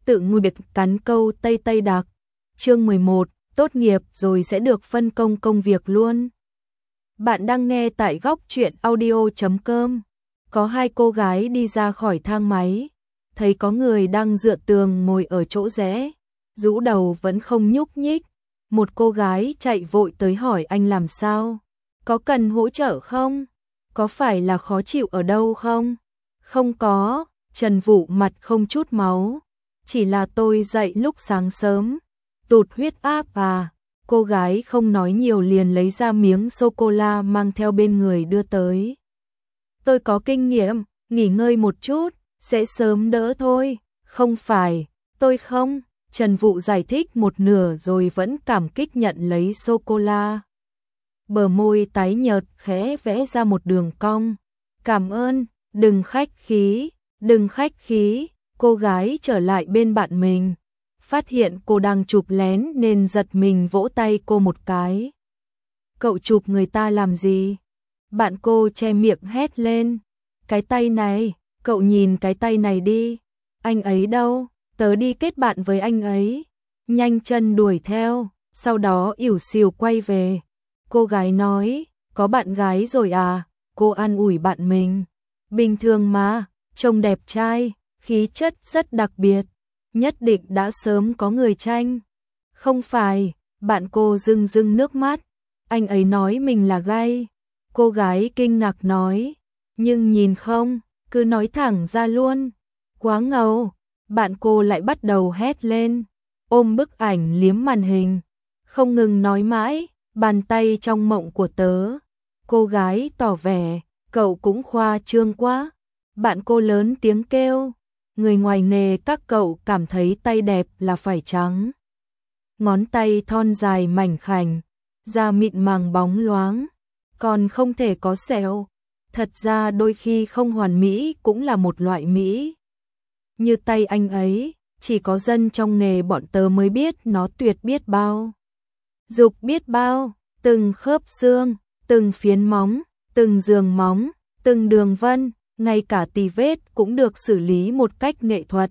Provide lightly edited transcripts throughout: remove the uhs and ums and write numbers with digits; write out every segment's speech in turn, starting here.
tự nguy biệt cắn câu Tây Tây đặc. Chương 11, tốt nghiệp rồi sẽ được phân công công việc luôn. Bạn đang nghe tại góc truyện audio.com. Có hai cô gái đi ra khỏi thang máy, thấy có người đang dựa tường ngồi ở chỗ rẽ, rũ đầu vẫn không nhúc nhích. Một cô gái chạy vội tới hỏi anh làm sao? Có cần hỗ trợ không? Có phải là khó chịu ở đâu không? Không có, Trần Vũ mặt không chút máu. Chỉ là tôi dậy lúc sáng sớm, tụt huyết áp à. Cô gái không nói nhiều liền lấy ra miếng sô-cô-la mang theo bên người đưa tới. Tôi có kinh nghiệm, nghỉ ngơi một chút, sẽ sớm đỡ thôi. Không phải, tôi không. Trần Vũ giải thích một nửa rồi vẫn cảm kích nhận lấy sô-cô-la. Bờ môi tái nhợt khẽ vẽ ra một đường cong. Cảm ơn, đừng khách khí, đừng khách khí. Cô gái trở lại bên bạn mình, phát hiện cô đang chụp lén nên giật mình vỗ tay cô một cái. Cậu chụp người ta làm gì? Bạn cô che miệng hét lên. Cái tay này, cậu nhìn cái tay này đi. Anh ấy đâu? Tớ đi kết bạn với anh ấy. Nhanh chân đuổi theo, sau đó ỉu xìu quay về. Cô gái nói, có bạn gái rồi à? Cô an ủi bạn mình. Bình thường mà, trông đẹp trai, khí chất rất đặc biệt, nhất định đã sớm có người tranh. Không phải, bạn cô rưng rưng nước mắt. Anh ấy nói mình là gay. Cô gái kinh ngạc nói, nhưng nhìn không, cứ nói thẳng ra luôn. Quá ngầu. Bạn cô lại bắt đầu hét lên, ôm bức ảnh liếm màn hình, không ngừng nói mãi, bàn tay trong mộng của tớ. Cô gái tỏ vẻ, cậu cũng khoa trương quá. Bạn cô lớn tiếng kêu, người ngoài nghề các cậu cảm thấy tay đẹp là phải trắng. Ngón tay thon dài mảnh khảnh, da mịn màng bóng loáng, còn không thể có sẹo. Thật ra đôi khi không hoàn mỹ cũng là một loại mỹ. Như tay anh ấy, chỉ có dân trong nghề bọn tớ mới biết nó tuyệt biết bao. Dục biết bao, từng khớp xương, từng phiến móng, từng giường móng, từng đường vân, ngay cả tì vết cũng được xử lý một cách nghệ thuật.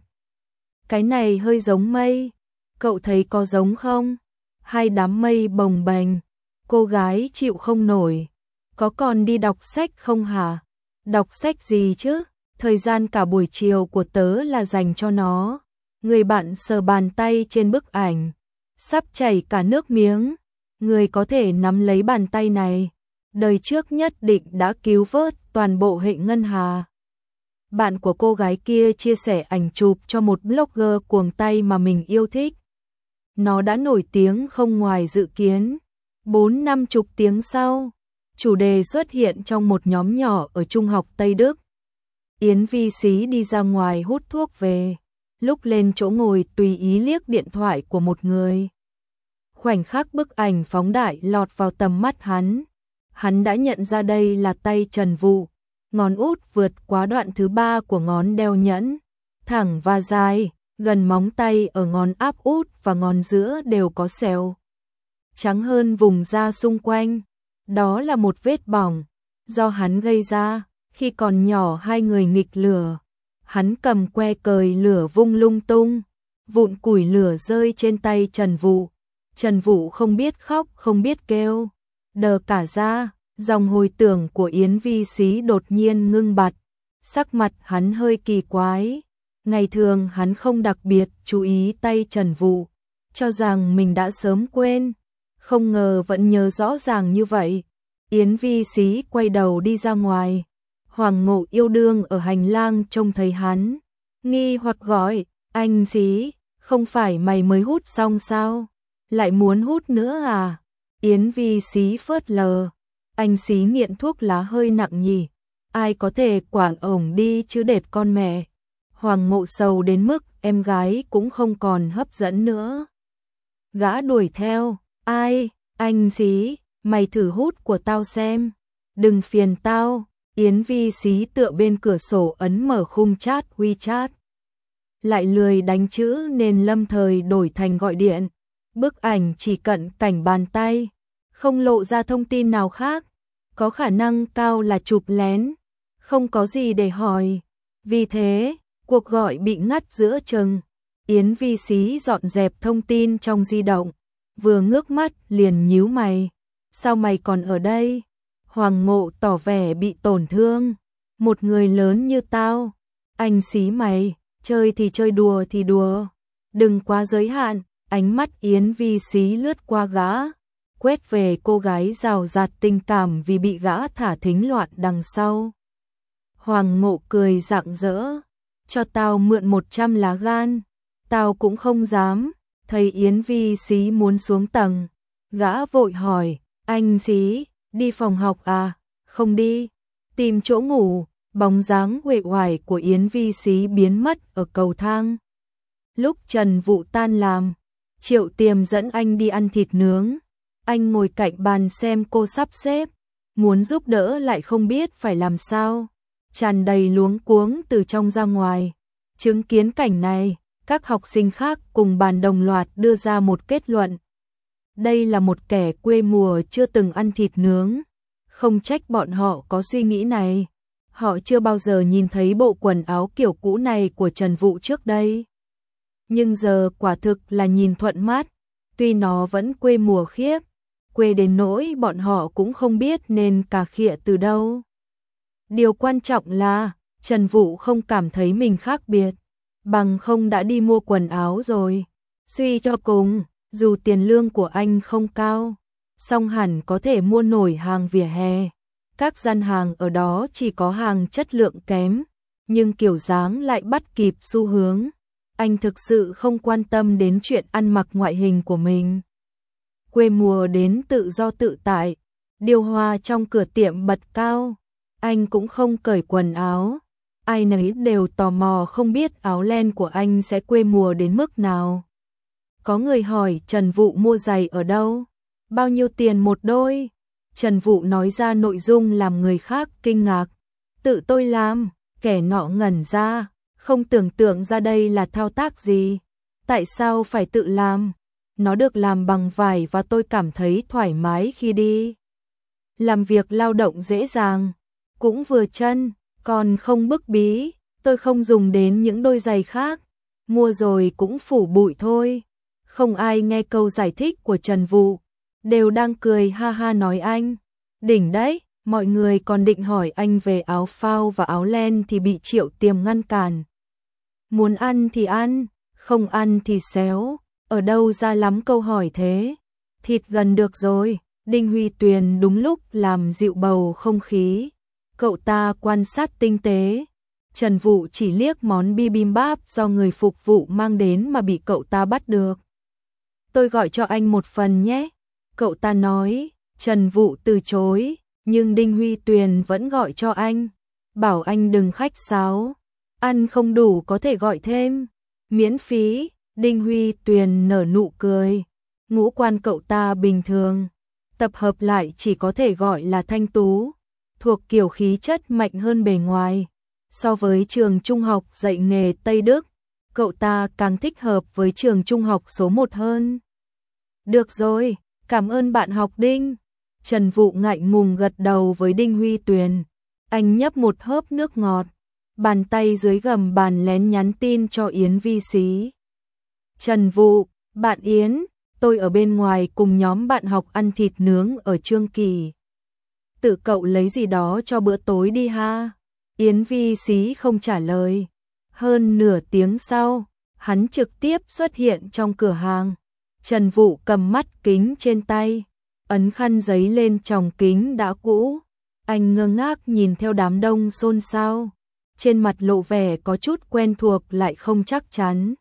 Cái này hơi giống mây, cậu thấy có giống không? Hai đám mây bồng bềnh, cô gái chịu không nổi. Có còn đi đọc sách không hả? Đọc sách gì chứ? Thời gian cả buổi chiều của tớ là dành cho nó. Người bạn sờ bàn tay trên bức ảnh, sắp chảy cả nước miếng. Người có thể nắm lấy bàn tay này, đời trước nhất định đã cứu vớt toàn bộ hệ ngân hà. Bạn của cô gái kia chia sẻ ảnh chụp cho một blogger cuồng tay mà mình yêu thích. Nó đã nổi tiếng không ngoài dự kiến. 4-50 tiếng sau, chủ đề xuất hiện trong một nhóm nhỏ ở Trung học Tây Đức. Yến Vi Xí đi ra ngoài hút thuốc về, lúc lên chỗ ngồi tùy ý liếc điện thoại của một người. Khoảnh khắc bức ảnh phóng đại lọt vào tầm mắt hắn đã nhận ra đây là tay Trần Vũ, ngón út vượt quá đoạn thứ 3 của ngón đeo nhẫn, thẳng và dài, gần móng tay ở ngón áp út và ngón giữa đều có sẹo. Trắng hơn vùng da xung quanh, đó là một vết bỏng, do hắn gây ra. Khi còn nhỏ hai người nghịch lửa, hắn cầm que cời lửa vung lung tung, vụn củi lửa rơi trên tay Trần Vũ. Trần Vũ không biết khóc không biết kêu, đờ cả ra. Dòng hồi tưởng của Yến Vi Xí đột nhiên ngưng bặt, sắc mặt hắn hơi kỳ quái. Ngày thường hắn không đặc biệt chú ý tay Trần Vũ, cho rằng mình đã sớm quên, không ngờ vẫn nhớ rõ ràng như vậy. Yến Vi Xí quay đầu đi ra ngoài. Hoàng Ngộ Yêu Đương ở hành lang trông thấy hắn, nghi hoặc gọi, anh Xí, không phải mày mới hút xong sao? Lại muốn hút nữa à? Yến Vi Xí phớt lờ, anh Xí nghiện thuốc lá hơi nặng nhỉ, ai có thể quản ổng đi chứ đệt con mẹ. Hoàng Ngộ sầu đến mức em gái cũng không còn hấp dẫn nữa. Gã đuổi theo, ai, anh Xí, mày thử hút của tao xem, đừng phiền tao. Yến Vi Xí tựa bên cửa sổ ấn mở khung chat WeChat. Lại lười đánh chữ nên lâm thời đổi thành gọi điện. Bức ảnh chỉ cận cảnh bàn tay, không lộ ra thông tin nào khác. Có khả năng cao là chụp lén, không có gì để hỏi. Vì thế, cuộc gọi bị ngắt giữa chừng. Yến Vi Xí dọn dẹp thông tin trong di động, vừa ngước mắt liền nhíu mày. Sao mày còn ở đây? Hoàng Ngộ tỏ vẻ bị tổn thương. Một người lớn như tao. Anh Xí mày, chơi thì chơi, đùa thì đùa. Đừng quá giới hạn. Ánh mắt Yến Vi Xí lướt qua gã, quét về cô gái rào rạt tình cảm vì bị gã thả thính loạn đằng sau. Hoàng Ngộ cười rạng rỡ. Cho tao mượn 100 lá gan. Tao cũng không dám. Thấy Yến Vi Xí muốn xuống tầng, gã vội hỏi, anh Xí, đi phòng học à? Không đi. Tìm chỗ ngủ. Bóng dáng uể oải của Yến Vi Xí biến mất ở cầu thang. Lúc Trần Vũ tan làm, Triệu Tiềm dẫn anh đi ăn thịt nướng. Anh ngồi cạnh bàn xem cô sắp xếp, muốn giúp đỡ lại không biết phải làm sao, tràn đầy luống cuống từ trong ra ngoài. Chứng kiến cảnh này, các học sinh khác cùng bàn đồng loạt đưa ra một kết luận. Đây là một kẻ quê mùa chưa từng ăn thịt nướng. Không trách bọn họ có suy nghĩ này. Họ chưa bao giờ nhìn thấy bộ quần áo kiểu cũ này của Trần Vũ trước đây. Nhưng giờ quả thực là nhìn thuận mắt. Tuy nó vẫn quê mùa khiếp, quê đến nỗi bọn họ cũng không biết nên cà khịa từ đâu. Điều quan trọng là Trần Vũ không cảm thấy mình khác biệt, bằng không đã đi mua quần áo rồi. Suy cho cùng, dù tiền lương của anh không cao, song hẳn có thể mua nổi hàng vỉa hè. Các gian hàng ở đó chỉ có hàng chất lượng kém, nhưng kiểu dáng lại bắt kịp xu hướng. Anh thực sự không quan tâm đến chuyện ăn mặc ngoại hình của mình. Quê mùa đến tự do tự tại, điều hòa trong cửa tiệm bật cao. Anh cũng không cởi quần áo. Ai nấy đều tò mò không biết áo len của anh sẽ quê mùa đến mức nào. Có người hỏi Trần Vũ mua giày ở đâu? Bao nhiêu tiền một đôi? Trần Vũ nói ra nội dung làm người khác kinh ngạc. Tự tôi làm. Kẻ nọ ngẩn ra, không tưởng tượng ra đây là thao tác gì. Tại sao phải tự làm? Nó được làm bằng vải và tôi cảm thấy thoải mái khi đi. Làm việc lao động dễ dàng, cũng vừa chân, còn không bức bí. Tôi không dùng đến những đôi giày khác, mua rồi cũng phủ bụi thôi. Không ai nghe câu giải thích của Trần Vũ, đều đang cười ha ha nói anh. Đỉnh đấy, mọi người còn định hỏi anh về áo phao và áo len thì bị Triệu Tiềm ngăn cản. Muốn ăn thì ăn, không ăn thì xéo, ở đâu ra lắm câu hỏi thế. Thịt gần được rồi. Đinh Huy Tuyền đúng lúc làm dịu bầu không khí. Cậu ta quan sát tinh tế. Trần Vũ chỉ liếc món bibimbap do người phục vụ mang đến mà bị cậu ta bắt được. Tôi gọi cho anh một phần nhé. Cậu ta nói. Trần Vũ từ chối, nhưng Đinh Huy Tuyền vẫn gọi cho anh. Bảo anh đừng khách sáo. Ăn không đủ có thể gọi thêm. Miễn phí. Đinh Huy Tuyền nở nụ cười. Ngũ quan cậu ta bình thường, tập hợp lại chỉ có thể gọi là thanh tú, thuộc kiểu khí chất mạnh hơn bề ngoài. So với trường trung học dạy nghề Tây Đức, cậu ta càng thích hợp với trường trung học số 1 hơn. Được rồi, cảm ơn bạn học Đinh. Trần Vũ ngại ngùng gật đầu với Đinh Huy Tuyền. Anh nhấp một hớp nước ngọt, bàn tay dưới gầm bàn lén nhắn tin cho Yến Vi Xí. Trần Vũ, bạn Yến, tôi ở bên ngoài cùng nhóm bạn học ăn thịt nướng ở Trương Kỳ. Tự cậu lấy gì đó cho bữa tối đi ha. Yến Vi Xí không trả lời. Hơn nửa tiếng sau, hắn trực tiếp xuất hiện trong cửa hàng. Trần Vũ cầm mắt kính trên tay, ấn khăn giấy lên tròng kính đã cũ. Anh ngơ ngác nhìn theo đám đông xôn xao, trên mặt lộ vẻ có chút quen thuộc lại không chắc chắn.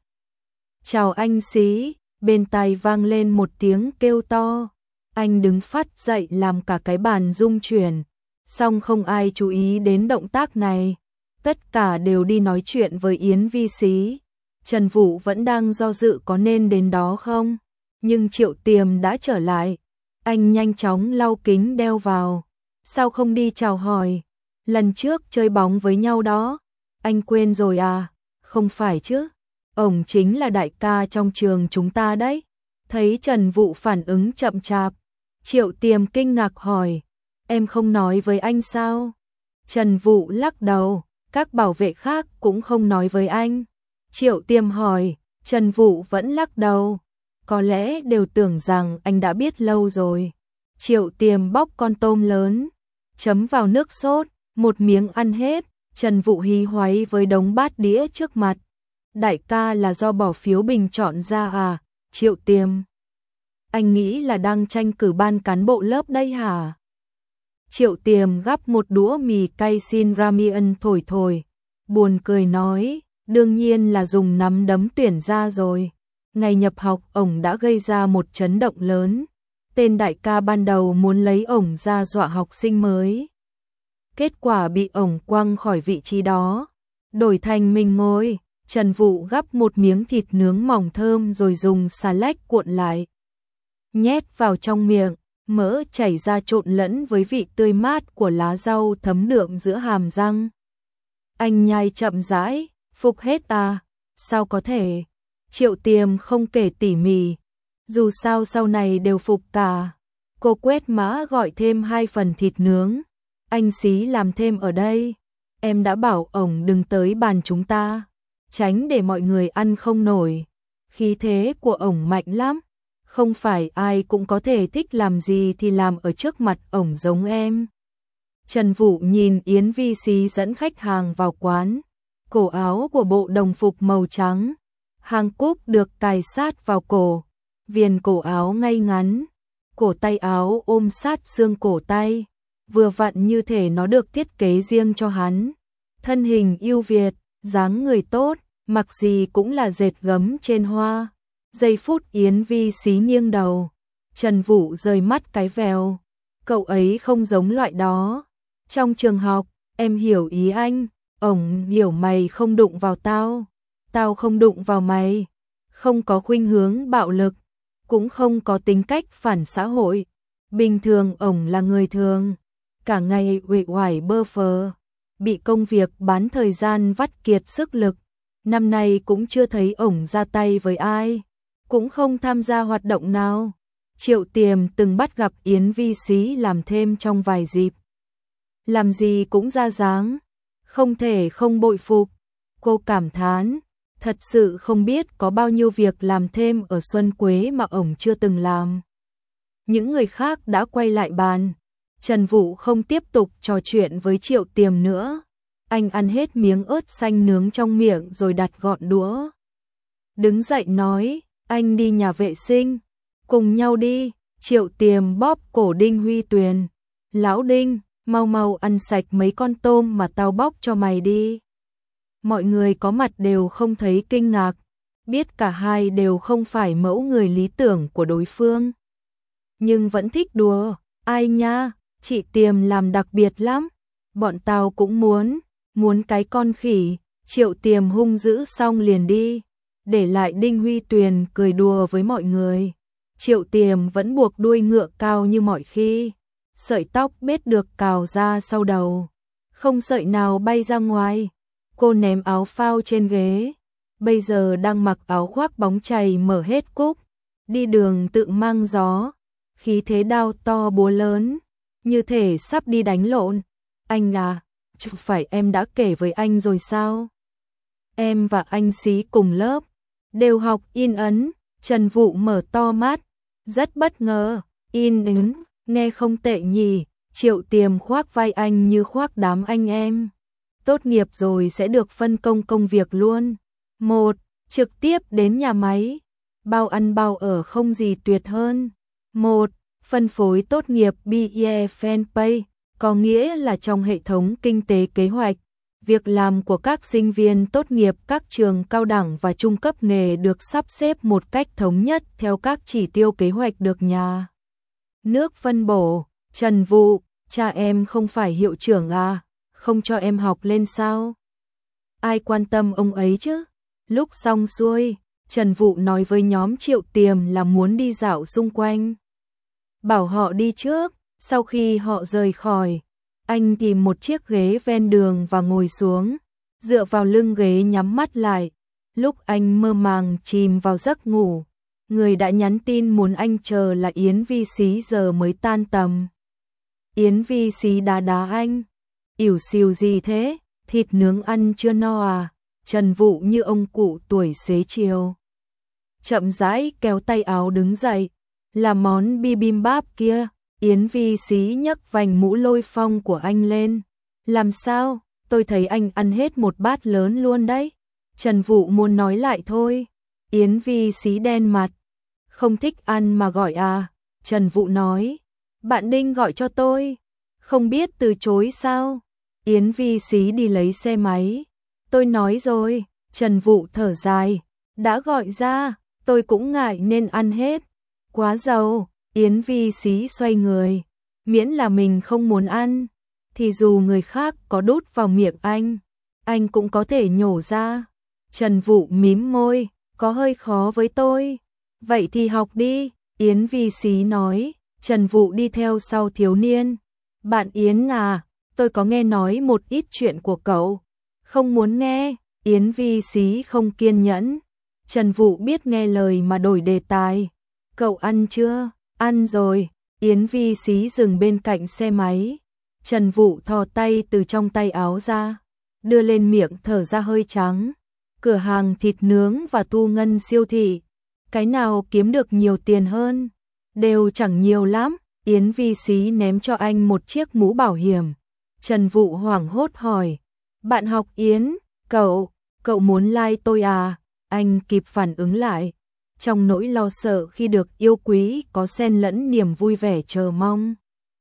Chào anh Xí. Bên tai vang lên một tiếng kêu to. Anh đứng phắt dậy làm cả cái bàn rung chuyển. Song không ai chú ý đến động tác này. Tất cả đều đi nói chuyện với Yến Vi Xí. Trần Vũ vẫn đang do dự có nên đến đó không. Nhưng Triệu Tiềm đã trở lại. Anh nhanh chóng lau kính đeo vào. Sao không đi chào hỏi? Lần trước chơi bóng với nhau đó. Anh quên rồi à? Không phải chứ? Ông chính là đại ca trong trường chúng ta đấy. Thấy Trần Vũ phản ứng chậm chạp, Triệu Tiềm kinh ngạc hỏi, em không nói với anh sao? Trần Vũ lắc đầu, các bảo vệ khác cũng không nói với anh. Triệu Tiềm hỏi, Trần Vũ vẫn lắc đầu. Có lẽ đều tưởng rằng anh đã biết lâu rồi. Triệu Tiềm bóc con tôm lớn, chấm vào nước sốt, một miếng ăn hết. Trần Vũ hí hoáy với đống bát đĩa trước mặt. Đại ca là do bỏ phiếu bình chọn ra à? Triệu Tiềm, anh nghĩ là đang tranh cử ban cán bộ lớp đây hả? Triệu Tiềm gắp một đũa mì cay xin ramen thổi thổi, buồn cười nói, đương nhiên là dùng nắm đấm tuyển ra rồi. Ngày nhập học ổng đã gây ra một chấn động lớn. Tên đại ca ban đầu muốn lấy ổng ra dọa học sinh mới. Kết quả bị ổng quăng khỏi vị trí đó, đổi thành mình ngồi. Trần Vũ gắp một miếng thịt nướng mỏng thơm rồi dùng xà lách cuộn lại, nhét vào trong miệng, mỡ chảy ra trộn lẫn với vị tươi mát của lá rau thấm đượm giữa hàm răng. Anh nhai chậm rãi, phục hết à? Sao có thể? Triệu Tiềm không kể tỉ mỉ, dù sao sau này đều phục cả. Cô quét mã gọi thêm 2 phần thịt nướng. Anh xí làm thêm ở đây. Em đã bảo ổng đừng tới bàn chúng ta, tránh để mọi người ăn không nổi. Khí thế của ổng mạnh lắm, không phải ai cũng có thể thích làm gì thì làm ở trước mặt ổng giống em. Trần Vũ nhìn Yến Vi Xí dẫn khách hàng vào quán, cổ áo của bộ đồng phục màu trắng, hàng cúc được cài sát vào cổ, viền cổ áo ngay ngắn, cổ tay áo ôm sát xương cổ tay, vừa vặn như thể nó được thiết kế riêng cho hắn. Thân hình yêu Việt, dáng người tốt, mặc gì cũng là dệt gấm trên hoa. Giây phút Yến Vi Xí nghiêng đầu, Trần Vũ rời mắt cái vèo. Cậu ấy không giống loại đó. Trong trường học, em hiểu ý anh, ổng hiểu mày không đụng vào tao, tao không đụng vào mày, không có khuynh hướng bạo lực, cũng không có tính cách phản xã hội. Bình thường ổng là người thường, cả ngày uể oải bơ phờ, bị công việc bán thời gian vắt kiệt sức lực. Năm nay cũng chưa thấy ổng ra tay với ai, cũng không tham gia hoạt động nào. Triệu Tiềm từng bắt gặp Yến Vi Xí làm thêm trong vài dịp. Làm gì cũng ra dáng, không thể không bội phục. Cô cảm thán, thật sự không biết có bao nhiêu việc làm thêm ở Xuân Quế mà ổng chưa từng làm. Những người khác đã quay lại bàn. Trần Vũ không tiếp tục trò chuyện với Triệu Tiềm nữa. Anh ăn hết miếng ớt xanh nướng trong miệng rồi đặt gọn đũa. Đứng dậy nói, anh đi nhà vệ sinh, cùng nhau đi. Triệu Tiềm bóp cổ Đinh Huy Tuyền. Lão Đinh, mau mau ăn sạch mấy con tôm mà tao bóc cho mày đi. Mọi người có mặt đều không thấy kinh ngạc, biết cả hai đều không phải mẫu người lý tưởng của đối phương. Nhưng vẫn thích đùa, ai nha, chị Tiềm làm đặc biệt lắm, bọn tao cũng muốn cái con khỉ. Triệu Tiềm hung dữ xong liền đi, để lại Đinh Huy Tuyền cười đùa với mọi người. Triệu Tiềm vẫn buộc đuôi ngựa cao như mọi khi, sợi tóc bết được cào ra sau đầu, không sợi nào bay ra ngoài. Cô ném áo phao trên ghế, bây giờ đang mặc áo khoác bóng chày mở hết cúc, đi đường tự mang gió, khí thế đao to búa lớn, như thể sắp đi đánh lộn. Anh à, chẳng phải em đã kể với anh rồi sao? Em và anh Xí cùng lớp, đều học in ấn. Trần Vũ mở to mắt, rất bất ngờ. In ấn, nghe không tệ nhỉ. Triệu Tiềm khoác vai anh như khoác đám anh em. Tốt nghiệp rồi sẽ được phân công công việc luôn. 1. Trực tiếp đến nhà máy, bao ăn bao ở không gì tuyệt hơn. 1. Phân phối tốt nghiệp BE Fanpay, có nghĩa là trong hệ thống kinh tế kế hoạch, việc làm của các sinh viên tốt nghiệp các trường cao đẳng và trung cấp nghề được sắp xếp một cách thống nhất theo các chỉ tiêu kế hoạch được nhà nước phân bổ. Trần Vũ, cha em không phải hiệu trưởng à, không cho em học lên sao? Ai quan tâm ông ấy chứ? Lúc xong xuôi, Trần Vũ nói với nhóm Triệu Tiềm là muốn đi dạo xung quanh, bảo họ đi trước. Sau khi họ rời khỏi, anh tìm một chiếc ghế ven đường và ngồi xuống, dựa vào lưng ghế nhắm mắt lại. Lúc anh mơ màng chìm vào giấc ngủ, người đã nhắn tin muốn anh chờ là Yến Vi Xí giờ mới tan tầm. Yến Vi Xí đá đá anh, ỉu xìu gì thế, thịt nướng ăn chưa no à? Trần Vũ như ông cụ tuổi xế chiều. chậm rãi kéo tay áo đứng dậy. Là món bibimbap kia. Yến Vi Xí nhấc vành mũ Lôi Phong của anh lên. Làm sao? Tôi thấy anh ăn hết một bát lớn luôn đấy. Trần Vũ muốn nói lại thôi. Yến Vi Xí đen mặt. Không thích ăn mà gọi à? Trần Vũ nói. Bạn Đinh gọi cho tôi. Không biết từ chối sao? Yến Vi Xí đi lấy xe máy. Tôi nói rồi. Trần Vũ thở dài. Đã gọi ra, tôi cũng ngại nên ăn hết. Quá giàu. Yến Vi Xí xoay người. Miễn là mình không muốn ăn, thì dù người khác có đút vào miệng anh cũng có thể nhổ ra. Trần Vũ mím môi, có hơi khó với tôi. Vậy thì học đi, Yến Vi Xí nói. Trần Vũ đi theo sau thiếu niên. Bạn Yến à, tôi có nghe nói một ít chuyện của cậu. Không muốn nghe, Yến Vi Xí không kiên nhẫn. Trần Vũ biết nghe lời mà đổi đề tài. Cậu ăn chưa? Ăn rồi. Yến Vi Xí dừng bên cạnh xe máy. Trần Vũ thò tay từ trong tay áo ra, đưa lên miệng thở ra hơi trắng. Cửa hàng thịt nướng và thu ngân siêu thị, cái nào kiếm được nhiều tiền hơn? Đều chẳng nhiều lắm. Yến Vi Xí ném cho anh một chiếc mũ bảo hiểm. Trần Vũ hoảng hốt hỏi. Bạn học Yến, cậu muốn like tôi à? Anh kịp phản ứng lại. Trong nỗi lo sợ khi được yêu quý có xen lẫn niềm vui vẻ chờ mong.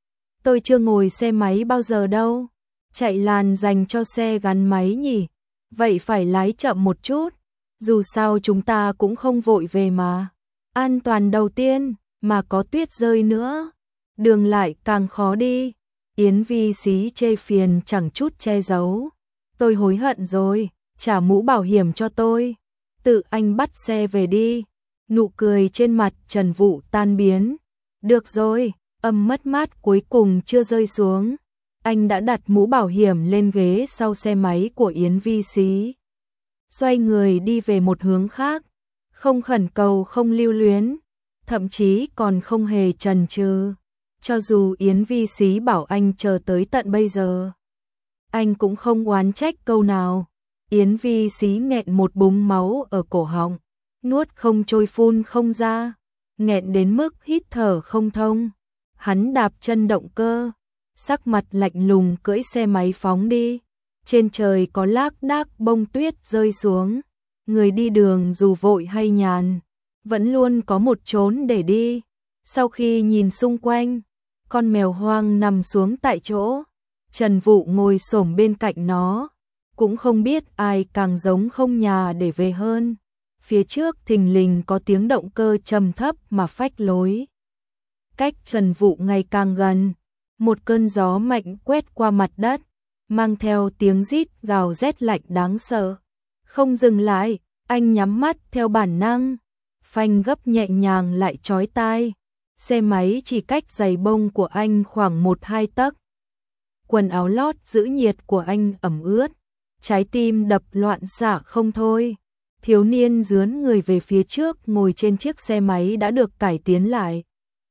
Tôi chưa ngồi xe máy bao giờ đâu. Chạy làn dành cho xe gắn máy nhỉ? Vậy phải lái chậm một chút. Dù sao chúng ta cũng không vội về mà. An toàn đầu tiên, mà có tuyết rơi nữa. Đường lại càng khó đi. Yến Vi Xí chê phiền chẳng chút che giấu. Tôi hối hận rồi, trả mũ bảo hiểm cho tôi. Tự anh bắt xe về đi. Nụ cười trên mặt Trần Vũ tan biến. Được rồi, âm mất mát cuối cùng chưa rơi xuống. Anh đã đặt mũ bảo hiểm lên ghế sau xe máy của Yến Vi Xí. Xoay người đi về một hướng khác. Không khẩn cầu, không lưu luyến. Thậm chí còn không hề chần chừ. Cho dù Yến Vi Xí bảo anh chờ tới tận bây giờ, anh cũng không oán trách câu nào. Yến Vi Xí nghẹn một búng máu ở cổ họng. Nuốt không trôi phun không ra, nghẹn đến mức hít thở không thông. Hắn đạp chân động cơ, sắc mặt lạnh lùng cưỡi xe máy phóng đi. Trên trời có lác đác bông tuyết rơi xuống. Người đi đường dù vội hay nhàn, vẫn luôn có một chốn để đi. Sau khi nhìn xung quanh, con mèo hoang nằm xuống tại chỗ. Trần Vũ ngồi xổm bên cạnh nó, cũng không biết ai càng giống không nhà để về hơn. Phía trước thình lình có tiếng động cơ trầm thấp mà phách lối. Cách Trần Vũ ngày càng gần, một cơn gió mạnh quét qua mặt đất, mang theo tiếng rít gào rét lạnh đáng sợ. Không dừng lại, anh nhắm mắt theo bản năng, phanh gấp nhẹ nhàng lại chói tai. Xe máy chỉ cách giày bông của anh khoảng 1-2 tấc. Quần áo lót giữ nhiệt của anh ẩm ướt, trái tim đập loạn xạ không thôi. Thiếu niên dướn người về phía trước ngồi trên chiếc xe máy đã được cải tiến lại.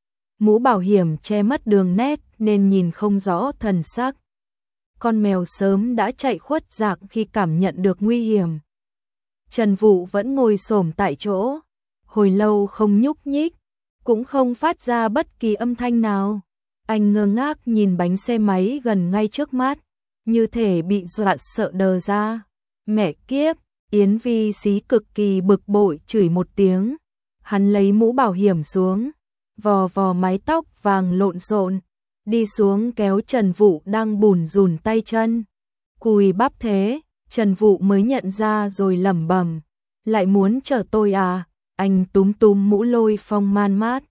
Mũ bảo hiểm che mất đường nét nên nhìn không rõ thần sắc. Con mèo sớm đã chạy khuất dạng khi cảm nhận được nguy hiểm. Trần Vũ vẫn ngồi xổm tại chỗ, hồi lâu không nhúc nhích, cũng không phát ra bất kỳ âm thanh nào. Anh ngơ ngác nhìn bánh xe máy gần ngay trước mắt, như thể bị dọa sợ đờ ra. Mẹ kiếp! Yến Vi Xí cực kỳ bực bội chửi một tiếng. Hắn lấy mũ bảo hiểm xuống, vò vò mái tóc vàng lộn xộn, đi xuống kéo Trần Vũ đang bủn rủn tay chân. Cùi bắp thế, Trần Vũ mới nhận ra rồi lẩm bẩm. Lại muốn chở tôi à? Anh túm túm mũ Lôi Phong man mát.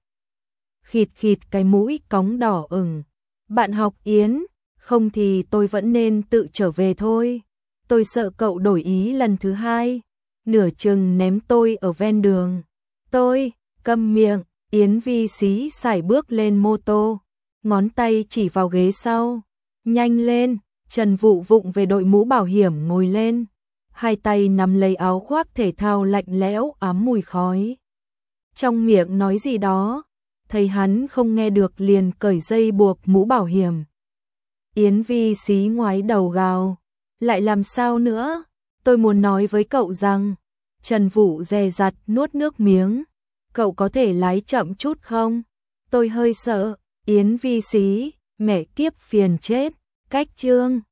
Khịt khịt cái mũi cóng đỏ ửng. Bạn học Yến, không thì tôi vẫn nên tự trở về thôi. Tôi sợ cậu đổi ý lần thứ hai, nửa chừng ném tôi ở ven đường. Tôi, câm miệng. Yến Vi Xí sải bước lên mô tô, ngón tay chỉ vào ghế sau. Nhanh lên! Trần Vũ vụng về đội mũ bảo hiểm ngồi lên, hai tay nắm lấy áo khoác thể thao lạnh lẽo ám mùi khói. Trong miệng nói gì đó, thấy hắn không nghe được liền cởi dây buộc mũ bảo hiểm. Yến Vi Xí ngoái đầu gào. Lại làm sao nữa? Tôi muốn nói với cậu rằng, Trần Vũ dè dặt nuốt nước miếng. Cậu có thể lái chậm chút không? Tôi hơi sợ. Yến Vi xí, mẹ kiếp phiền chết. Cách chương